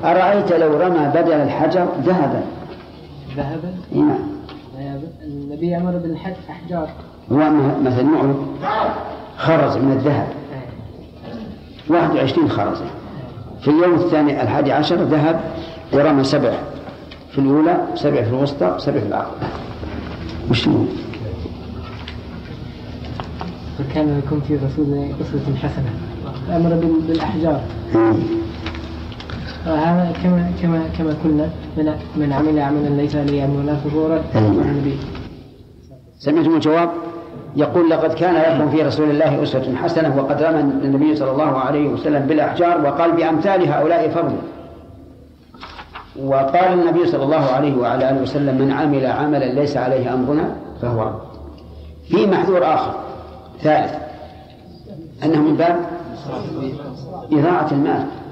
أرأيت لو رمى بدل الحجر ذهبا؟ ذهبا؟ نعم. النبي أمر بالأحجار. هو مثلا نوع خرز من الذهب 21 خرزة، في اليوم الثاني 11 ذهب، ورمى 7 في الأولى، 7 في الوسطى، 7 في الآخر. وش هو؟ فكان يكون في رسول أسوة حسنة، أمر بالأحجار. وهذا كما قلنا من عمل عملا ليس عليه أمرنا فهو رد النبي. سمعتم الجواب؟ يقول لقد كان لكم في رسول الله أسوة حسنة، وقد رمى النبي صلى الله عليه وسلم بالأحجار وقال بأمثال هؤلاء فضل. وقال النبي صلى الله عليه وعلى آله وسلم من عمل عملا ليس عليه أمرنا فهو رد. في محذور آخر ثالث، أنه من باب إضاعة المال.